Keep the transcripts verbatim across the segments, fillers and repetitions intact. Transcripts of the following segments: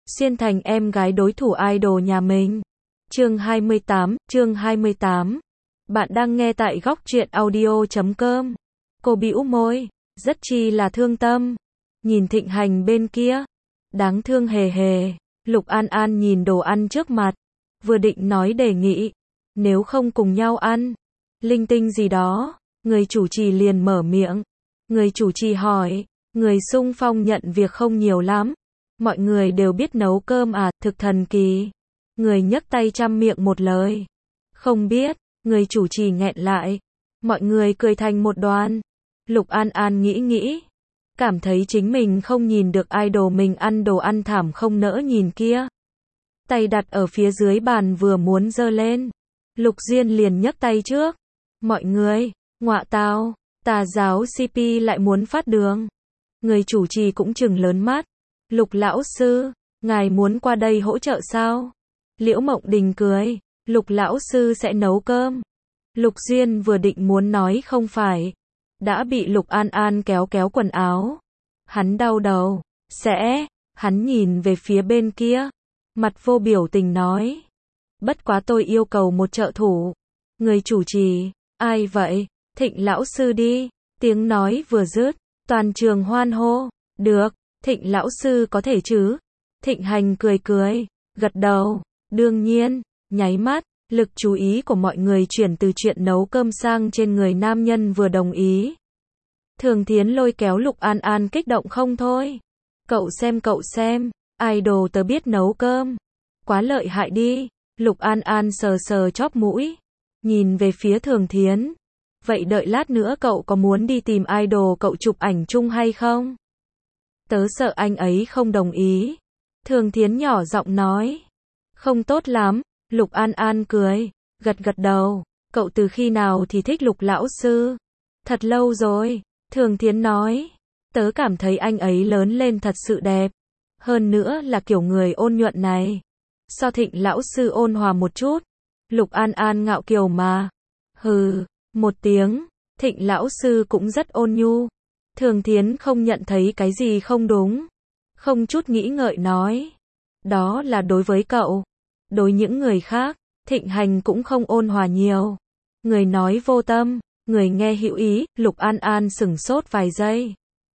xuyên thành em gái đối thủ idol nhà mình. Chương hai mươi tám, chương hai mươi tám. Bạn đang nghe tại góc truyện audio chấm com. Cô bĩu môi, rất chi là thương tâm. Nhìn Thịnh Hành bên kia, đáng thương hề hề. Lục An An nhìn đồ ăn trước mặt, vừa định nói đề nghị, nếu không cùng nhau ăn, linh tinh gì đó, người chủ trì liền mở miệng. Người chủ trì hỏi, người xung phong nhận việc không nhiều lắm. Mọi người đều biết nấu cơm à, thực thần kỳ. Người nhấc tay trăm miệng một lời. Không biết, người chủ trì nghẹn lại. Mọi người cười thành một đoàn. Lục An An nghĩ nghĩ, cảm thấy chính mình không nhìn được idol mình ăn đồ ăn thảm không nỡ nhìn kia. Tay đặt ở phía dưới bàn vừa muốn giơ lên, Lục Duyên liền nhấc tay trước. Mọi người, ngọa tao, tà giáo xê pê lại muốn phát đường. Người chủ trì cũng trừng lớn mắt. Lục lão sư, ngài muốn qua đây hỗ trợ sao? Liễu Mộng Đình cười, Lục lão sư sẽ nấu cơm. Lục Duyên vừa định muốn nói không phải, đã bị Lục An An kéo kéo quần áo. Hắn đau đầu, sẽ, hắn nhìn về phía bên kia, mặt vô biểu tình nói. Bất quá tôi yêu cầu một trợ thủ. Người chủ trì, ai vậy? Thịnh lão sư đi. Tiếng nói vừa dứt, toàn trường hoan hô. Được, Thịnh lão sư có thể chứ? Thịnh Hành cười cười, gật đầu. Đương nhiên, nháy mắt, lực chú ý của mọi người chuyển từ chuyện nấu cơm sang trên người nam nhân vừa đồng ý. Thường Thiến lôi kéo Lục An An kích động không thôi. Cậu xem cậu xem, idol tớ biết nấu cơm. Quá lợi hại đi. Lục An An sờ sờ chóp mũi, nhìn về phía Thường Thiến. Vậy đợi lát nữa cậu có muốn đi tìm idol cậu chụp ảnh chung hay không? Tớ sợ anh ấy không đồng ý. Thường Thiến nhỏ giọng nói. Không tốt lắm. Lục An An cười, gật gật đầu. Cậu từ khi nào thì thích Lục lão sư? Thật lâu rồi. Thường Thiến nói. Tớ cảm thấy anh ấy lớn lên thật sự đẹp. Hơn nữa là kiểu người ôn nhuận này. So Thịnh lão sư ôn hòa một chút. Lục An An ngạo kiều mà. Hừ, một tiếng. Thịnh lão sư cũng rất ôn nhu. Thường Thiến không nhận thấy cái gì không đúng. Không chút nghĩ ngợi nói. Đó là đối với cậu. Đối những người khác, Thịnh Hành cũng không ôn hòa nhiều. Người nói vô tâm, người nghe hữu ý. Lục An An sửng sốt vài giây.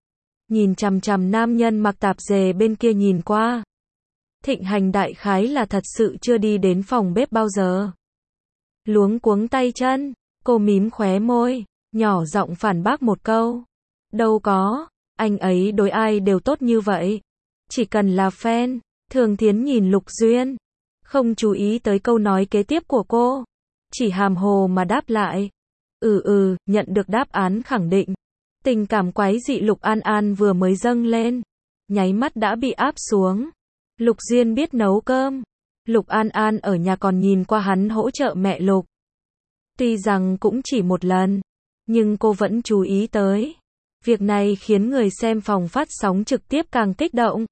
Nhìn chằm chằm nam nhân mặc tạp dề bên kia nhìn qua. Thịnh Hành đại khái là thật sự chưa đi đến phòng bếp bao giờ. Luống cuống tay chân, cô mím khóe môi, nhỏ giọng phản bác một câu. Đâu có, anh ấy đối ai đều tốt như vậy. Chỉ cần là fan. Thường Thiến nhìn Lục Duyên, không chú ý tới câu nói kế tiếp của cô. Chỉ hàm hồ mà đáp lại. Ừ ừ, nhận được đáp án khẳng định. Tình cảm quái dị Lục An An vừa mới dâng lên, nháy mắt đã bị áp xuống. Lục Duyên biết nấu cơm. Lục An An ở nhà còn nhìn qua hắn hỗ trợ mẹ Lục. Tuy rằng cũng chỉ một lần, nhưng cô vẫn chú ý tới. Việc này khiến người xem phòng phát sóng trực tiếp càng kích động.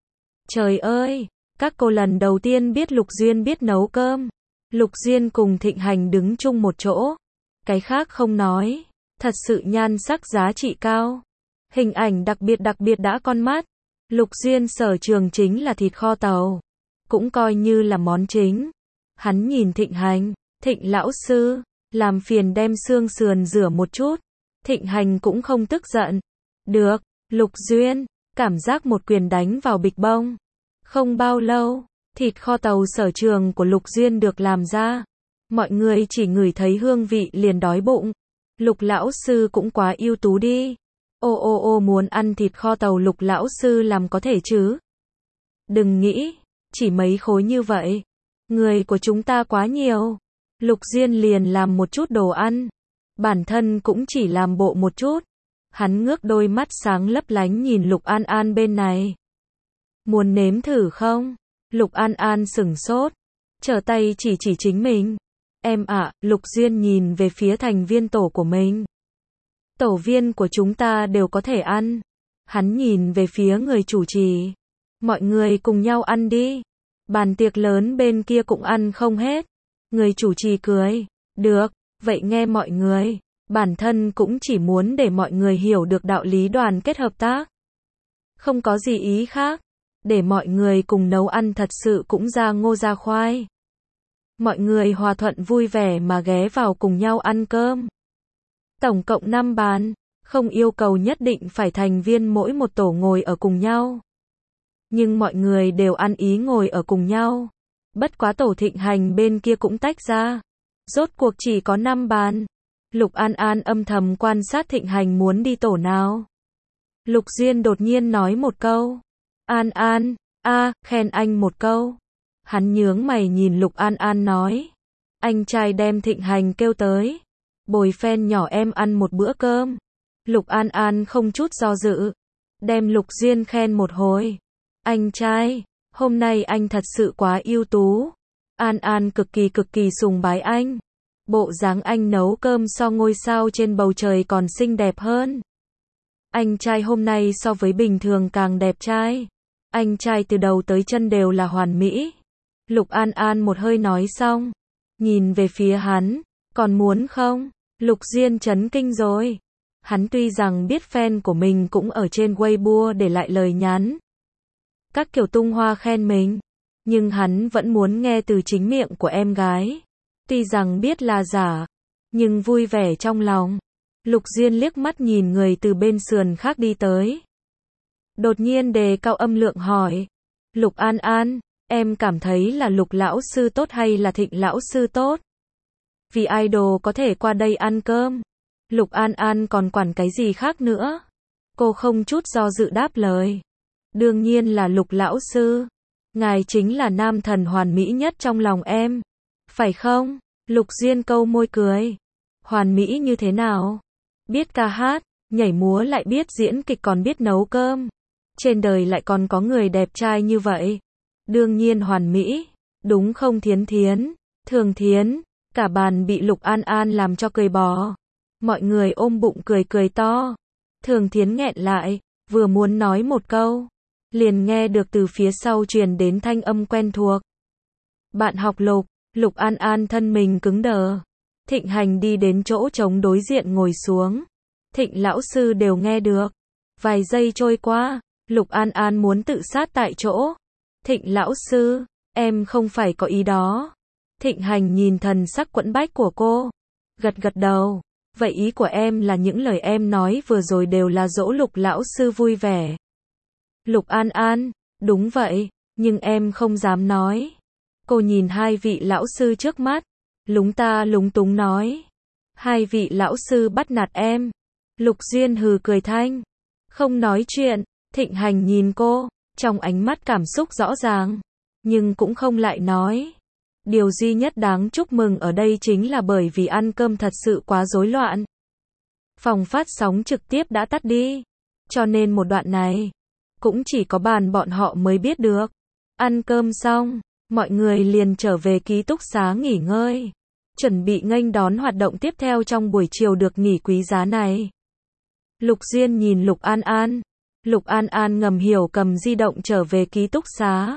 Trời ơi, các cô lần đầu tiên biết Lục Duyên biết nấu cơm. Lục Duyên cùng Thịnh Hành đứng chung một chỗ. Cái khác không nói, thật sự nhan sắc giá trị cao. Hình ảnh đặc biệt đặc biệt đã con mắt. Lục Duyên sở trường chính là thịt kho tàu, cũng coi như là món chính. Hắn nhìn Thịnh Hành, Thịnh lão sư, làm phiền đem xương sườn rửa một chút. Thịnh Hành cũng không tức giận. Được, Lục Duyên, cảm giác một quyền đánh vào bịch bông. Không bao lâu, thịt kho tàu sở trường của Lục Duyên được làm ra. Mọi người chỉ ngửi thấy hương vị liền đói bụng. Lục lão sư cũng quá ưu tú đi. Ô ô ô muốn ăn thịt kho tàu Lục lão sư làm có thể chứ? Đừng nghĩ, chỉ mấy khối như vậy. Người của chúng ta quá nhiều. Lục Duyên liền làm một chút đồ ăn. Bản thân cũng chỉ làm bộ một chút. Hắn ngước đôi mắt sáng lấp lánh nhìn Lục An An bên này. Muốn nếm thử không? Lục An An sửng sốt. Trở tay chỉ chỉ chính mình. Em ạ, Lục Duyên nhìn về phía thành viên tổ của mình. Tổ viên của chúng ta đều có thể ăn. Hắn nhìn về phía người chủ trì. Mọi người cùng nhau ăn đi. Bàn tiệc lớn bên kia cũng ăn không hết. Người chủ trì cười. Được, vậy nghe mọi người. Bản thân cũng chỉ muốn để mọi người hiểu được đạo lý đoàn kết hợp tác. Không có gì ý khác. để mọi người cùng nấu ăn thật sự cũng ra ngô ra khoai. Mọi người hòa thuận vui vẻ mà ghé vào cùng nhau ăn cơm. Tổng cộng năm bàn, không yêu cầu nhất định phải thành viên mỗi một tổ ngồi ở cùng nhau. Nhưng mọi người đều ăn ý ngồi ở cùng nhau. Bất quá tổ Thịnh Hành bên kia cũng tách ra. Rốt cuộc chỉ có năm bàn. Lục An An âm thầm quan sát Thịnh Hành muốn đi tổ nào. Lục Duyên đột nhiên nói một câu. An An, a, khen anh một câu. Hắn nhướng mày nhìn Lục An An nói. Anh trai đem Thịnh Hành kêu tới. Bồi phen nhỏ em ăn một bữa cơm. Lục An An không chút do dự. Đem Lục Duyên khen một hồi. Anh trai, hôm nay anh thật sự quá ưu tú. An An cực kỳ cực kỳ sùng bái anh. Bộ dáng anh nấu cơm so ngôi sao trên bầu trời còn xinh đẹp hơn. Anh trai hôm nay so với bình thường càng đẹp trai. Anh trai từ đầu tới chân đều là hoàn mỹ. Lục An An một hơi nói xong. Nhìn về phía hắn. Còn muốn không? Lục Duyên chấn kinh rồi. Hắn tuy rằng biết fan của mình cũng ở trên Weibo để lại lời nhắn. Các kiểu tung hoa khen mình. Nhưng hắn vẫn muốn nghe từ chính miệng của em gái. Tuy rằng biết là giả. Nhưng vui vẻ trong lòng. Lục Duyên liếc mắt nhìn người từ bên sườn khác đi tới. Đột nhiên đề cao âm lượng hỏi. Lục An An, em cảm thấy là Lục lão sư tốt hay là Thịnh lão sư tốt? Vì idol có thể qua đây ăn cơm. Lục An An còn quản cái gì khác nữa? Cô không chút do dự đáp lời. Đương nhiên là Lục lão sư. Ngài chính là nam thần hoàn mỹ nhất trong lòng em. Phải không? Lục Duyên câu môi cười. Hoàn mỹ như thế nào? Biết ca hát, nhảy múa lại biết diễn kịch còn biết nấu cơm. Trên đời lại còn có người đẹp trai như vậy. Đương nhiên hoàn mỹ. Đúng không Thiến Thiến? Thường Thiến. Cả bàn bị Lục An An làm cho cười bò. Mọi người ôm bụng cười cười to. Thường Thiến nghẹn lại, vừa muốn nói một câu. Liền nghe được từ phía sau truyền đến thanh âm quen thuộc. Bạn học Lục. Lục An An thân mình cứng đờ. Thịnh Hành đi đến chỗ trống đối diện ngồi xuống. Thịnh lão sư đều nghe được. Vài giây trôi qua, Lục An An muốn tự sát tại chỗ. Thịnh lão sư, em không phải có ý đó. Thịnh Hành nhìn thần sắc quẫn bách của cô. Gật gật đầu. Vậy ý của em là những lời em nói vừa rồi đều là dỗ Lục lão sư vui vẻ. Lục An An, đúng vậy, nhưng em không dám nói. Cô nhìn hai vị lão sư trước mắt. Lúng ta lúng túng nói. Hai vị lão sư bắt nạt em. Lục Duyên hừ cười thanh. Không nói chuyện. Thịnh Hành nhìn cô. Trong ánh mắt cảm xúc rõ ràng. Nhưng cũng không lại nói. Điều duy nhất đáng chúc mừng ở đây chính là bởi vì ăn cơm thật sự quá rối loạn. Phòng phát sóng trực tiếp đã tắt đi. Cho nên một đoạn này. Cũng chỉ có bàn bọn họ mới biết được. Ăn cơm xong. Mọi người liền trở về ký túc xá nghỉ ngơi. Chuẩn bị nghênh đón hoạt động tiếp theo trong buổi chiều được nghỉ quý giá này. Lục Duyên nhìn Lục An An. Lục An An ngầm hiểu cầm di động trở về ký túc xá.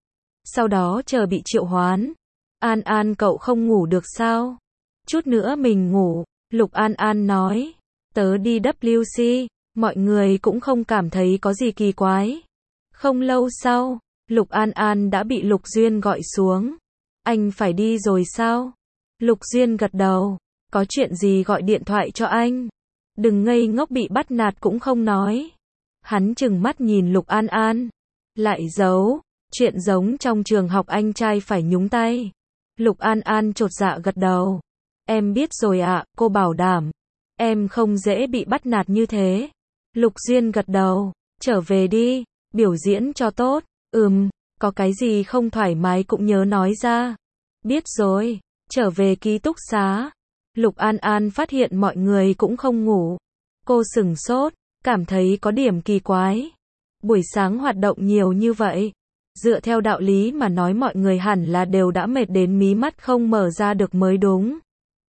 Sau đó chờ bị triệu hoán. An An cậu không ngủ được sao? Chút nữa mình ngủ. Lục An An nói. Tớ đi W C. Mọi người cũng không cảm thấy có gì kỳ quái. Không lâu sau. Lục An An đã bị Lục Duyên gọi xuống. Anh phải đi rồi sao? Lục Duyên gật đầu. Có chuyện gì gọi điện thoại cho anh. Đừng ngây ngốc bị bắt nạt cũng không nói. Hắn chừng mắt nhìn Lục An An. Lại giấu. Chuyện giống trong trường học anh trai phải nhúng tay. Lục An An chột dạ gật đầu. Em biết rồi ạ, cô bảo đảm. Em không dễ bị bắt nạt như thế. Lục Duyên gật đầu. Trở về đi. Biểu diễn cho tốt. Ừm, có cái gì không thoải mái cũng nhớ nói ra. Biết rồi. Trở về ký túc xá. Lục An An phát hiện mọi người cũng không ngủ. Cô sửng sốt, cảm thấy có điểm kỳ quái. Buổi sáng hoạt động nhiều như vậy. Dựa theo đạo lý mà nói mọi người hẳn là đều đã mệt đến mí mắt không mở ra được mới đúng.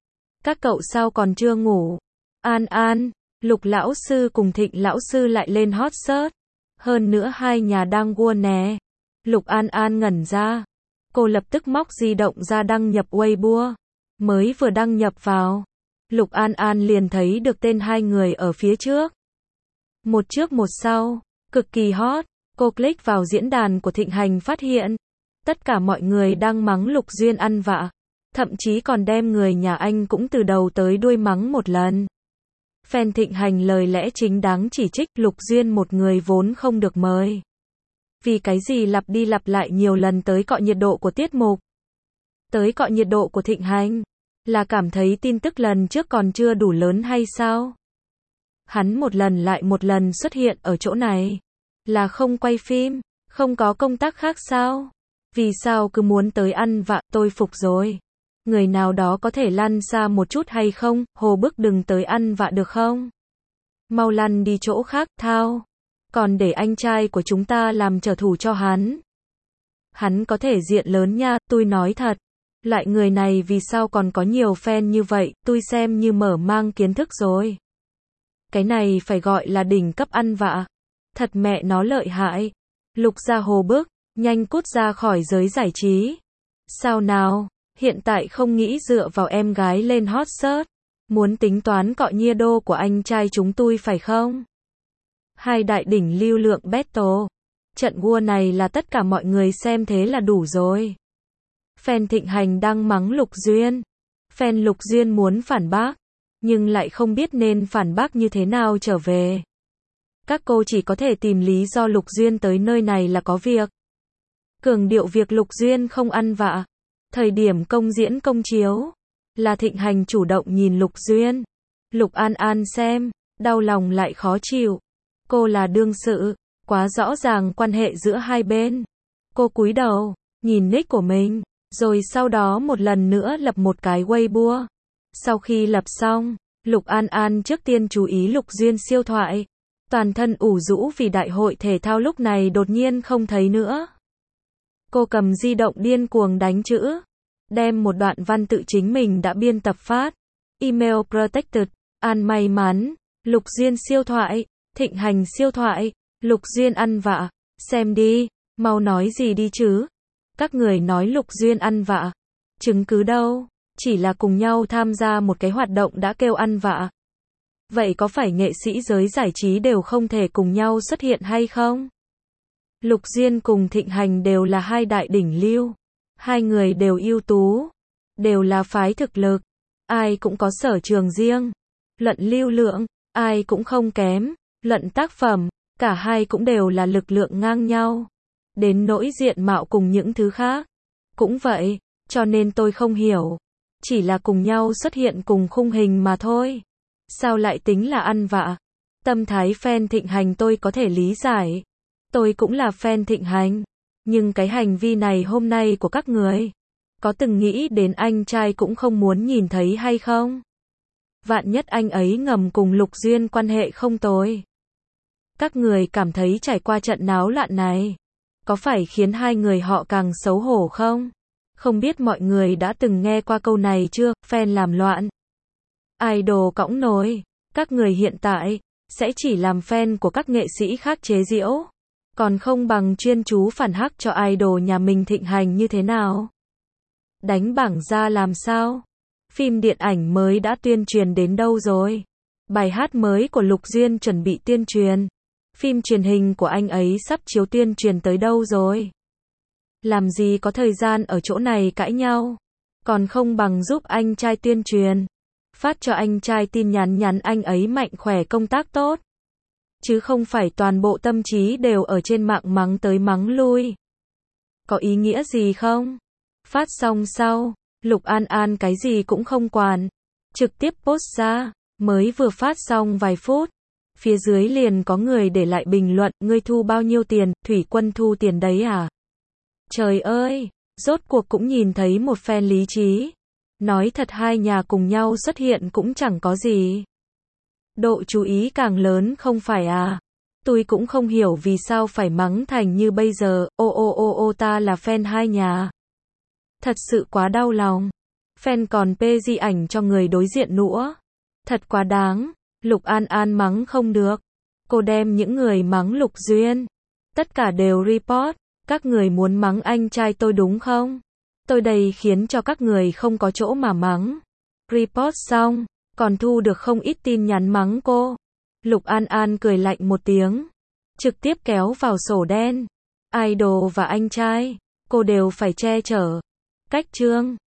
Các cậu sao còn chưa ngủ? An An, Lục lão sư cùng Thịnh lão sư lại lên hot search. Hơn nữa hai nhà đang đua nè. Lục An An ngẩn ra. Cô lập tức móc di động ra đăng nhập Weibo. Mới vừa đăng nhập vào. Lục An An liền thấy được tên hai người ở phía trước. Một trước một sau. Cực kỳ hot. Cô click vào diễn đàn của Thịnh Hành phát hiện, tất cả mọi người đang mắng Lục Duyên ăn vạ. Thậm chí còn đem người nhà anh cũng từ đầu tới đuôi mắng một lần. Fan Thịnh Hành lời lẽ chính đáng chỉ trích Lục Duyên một người vốn không được mời. Vì cái gì lặp đi lặp lại nhiều lần tới cọ nhiệt độ của tiết mục. Tới cọ nhiệt độ của Thịnh Hành. Là cảm thấy tin tức lần trước còn chưa đủ lớn hay sao? Hắn một lần lại một lần xuất hiện ở chỗ này. Là không quay phim, không có công tác khác sao? Vì sao cứ muốn tới ăn vạ, tôi phục rồi. Người nào đó có thể lăn xa một chút hay không, Hồ Bức đừng tới ăn vạ được không? Mau lăn đi chỗ khác, thao. Còn để anh trai của chúng ta làm trở thủ cho hắn. Hắn có thể diện lớn nha, tôi nói thật. Lại người này vì sao còn có nhiều fan như vậy, tôi xem như mở mang kiến thức rồi. Cái này phải gọi là đỉnh cấp ăn vạ. Thật mẹ nó lợi hại. Lục gia Hồ Bức, nhanh cút ra khỏi giới giải trí. Sao nào, hiện tại không nghĩ dựa vào em gái lên hot search. Muốn tính toán cọ nhia đô của anh trai chúng tôi phải không? Hai đại đỉnh lưu lượng battle. Trận đua này là tất cả mọi người xem thế là đủ rồi. Fan Thịnh Hành đang mắng Lục Duyên. Fan Lục Duyên muốn phản bác, nhưng lại không biết nên phản bác như thế nào trở về. Các cô chỉ có thể tìm lý do Lục Duyên tới nơi này là có việc. Cường điệu việc Lục Duyên không ăn vạ. Thời điểm công diễn công chiếu, là Thịnh Hành chủ động nhìn Lục Duyên. Lục An An xem, đau lòng lại khó chịu. Cô là đương sự, quá rõ ràng quan hệ giữa hai bên. Cô cúi đầu, nhìn nick của mình, rồi sau đó một lần nữa lập một cái Weibo. Sau khi lập xong, Lục An An trước tiên chú ý Lục Duyên siêu thoại. Toàn thân ủ rũ vì đại hội thể thao lúc này đột nhiên không thấy nữa. Cô cầm di động điên cuồng đánh chữ. Đem một đoạn văn tự chính mình đã biên tập phát. Email protected. An may mắn. Lục Duyên siêu thoại. Thịnh Hành siêu thoại. Lục Duyên ăn vạ. Xem đi. Mau nói gì đi chứ. Các người nói Lục Duyên ăn vạ. Chứng cứ đâu. Chỉ là cùng nhau tham gia một cái hoạt động đã kêu ăn vạ. Vậy có phải nghệ sĩ giới giải trí đều không thể cùng nhau xuất hiện hay không? Lục Duyên cùng Thịnh Hành đều là hai đại đỉnh lưu. Hai người đều ưu tú. Đều là phái thực lực. Ai cũng có sở trường riêng. Luận lưu lượng, ai cũng không kém. Luận tác phẩm, cả hai cũng đều là lực lượng ngang nhau. Đến nỗi diện mạo cùng những thứ khác. Cũng vậy, cho nên tôi không hiểu. Chỉ là cùng nhau xuất hiện cùng khung hình mà thôi. Sao lại tính là ăn vạ? Tâm thái fan Thịnh Hành tôi có thể lý giải. Tôi cũng là fan Thịnh Hành. Nhưng cái hành vi này hôm nay của các người, có từng nghĩ đến anh trai cũng không muốn nhìn thấy hay không? Vạn nhất anh ấy ngầm cùng Lục Duyên quan hệ không tồi. Các người cảm thấy trải qua trận náo loạn này, có phải khiến hai người họ càng xấu hổ không? Không biết mọi người đã từng nghe qua câu này chưa, fan làm loạn. Idol cõng nồi, các người hiện tại, sẽ chỉ làm fan của các nghệ sĩ khác chế giễu. Còn không bằng chuyên chú phản hắc cho idol nhà mình Thịnh Hành như thế nào? Đánh bảng ra làm sao? Phim điện ảnh mới đã tuyên truyền đến đâu rồi? Bài hát mới của Lục Duyên chuẩn bị tuyên truyền. Phim truyền hình của anh ấy sắp chiếu tuyên truyền tới đâu rồi? Làm gì có thời gian ở chỗ này cãi nhau? Còn không bằng giúp anh trai tuyên truyền. Phát cho anh trai tin nhắn nhắn anh ấy mạnh khỏe công tác tốt. Chứ không phải toàn bộ tâm trí đều ở trên mạng mắng tới mắng lui. Có ý nghĩa gì không? Phát xong sau, Lục An An cái gì cũng không quản. Trực tiếp post ra, mới vừa phát xong vài phút. Phía dưới liền có người để lại bình luận, ngươi thu bao nhiêu tiền, Thủy Quân thu tiền đấy à? Trời ơi, rốt cuộc cũng nhìn thấy một fan lý trí. Nói thật hai nhà cùng nhau xuất hiện cũng chẳng có gì. Độ chú ý càng lớn không phải à? Tôi cũng không hiểu vì sao phải mắng thành như bây giờ, ô ô ô ô ta là fan hai nhà. Thật sự quá đau lòng. Fan còn pê di ảnh cho người đối diện nữa. Thật quá đáng. Lục An An mắng không được. Cô đem những người mắng Lục Duyên. Tất cả đều report. Các người muốn mắng anh trai tôi đúng không? Tôi đây khiến cho các người không có chỗ mà mắng. Report xong, còn thu được không ít tin nhắn mắng cô. Lục An An cười lạnh một tiếng. trực tiếp kéo vào sổ đen. Idol và anh trai, cô đều phải che chở. Cách chương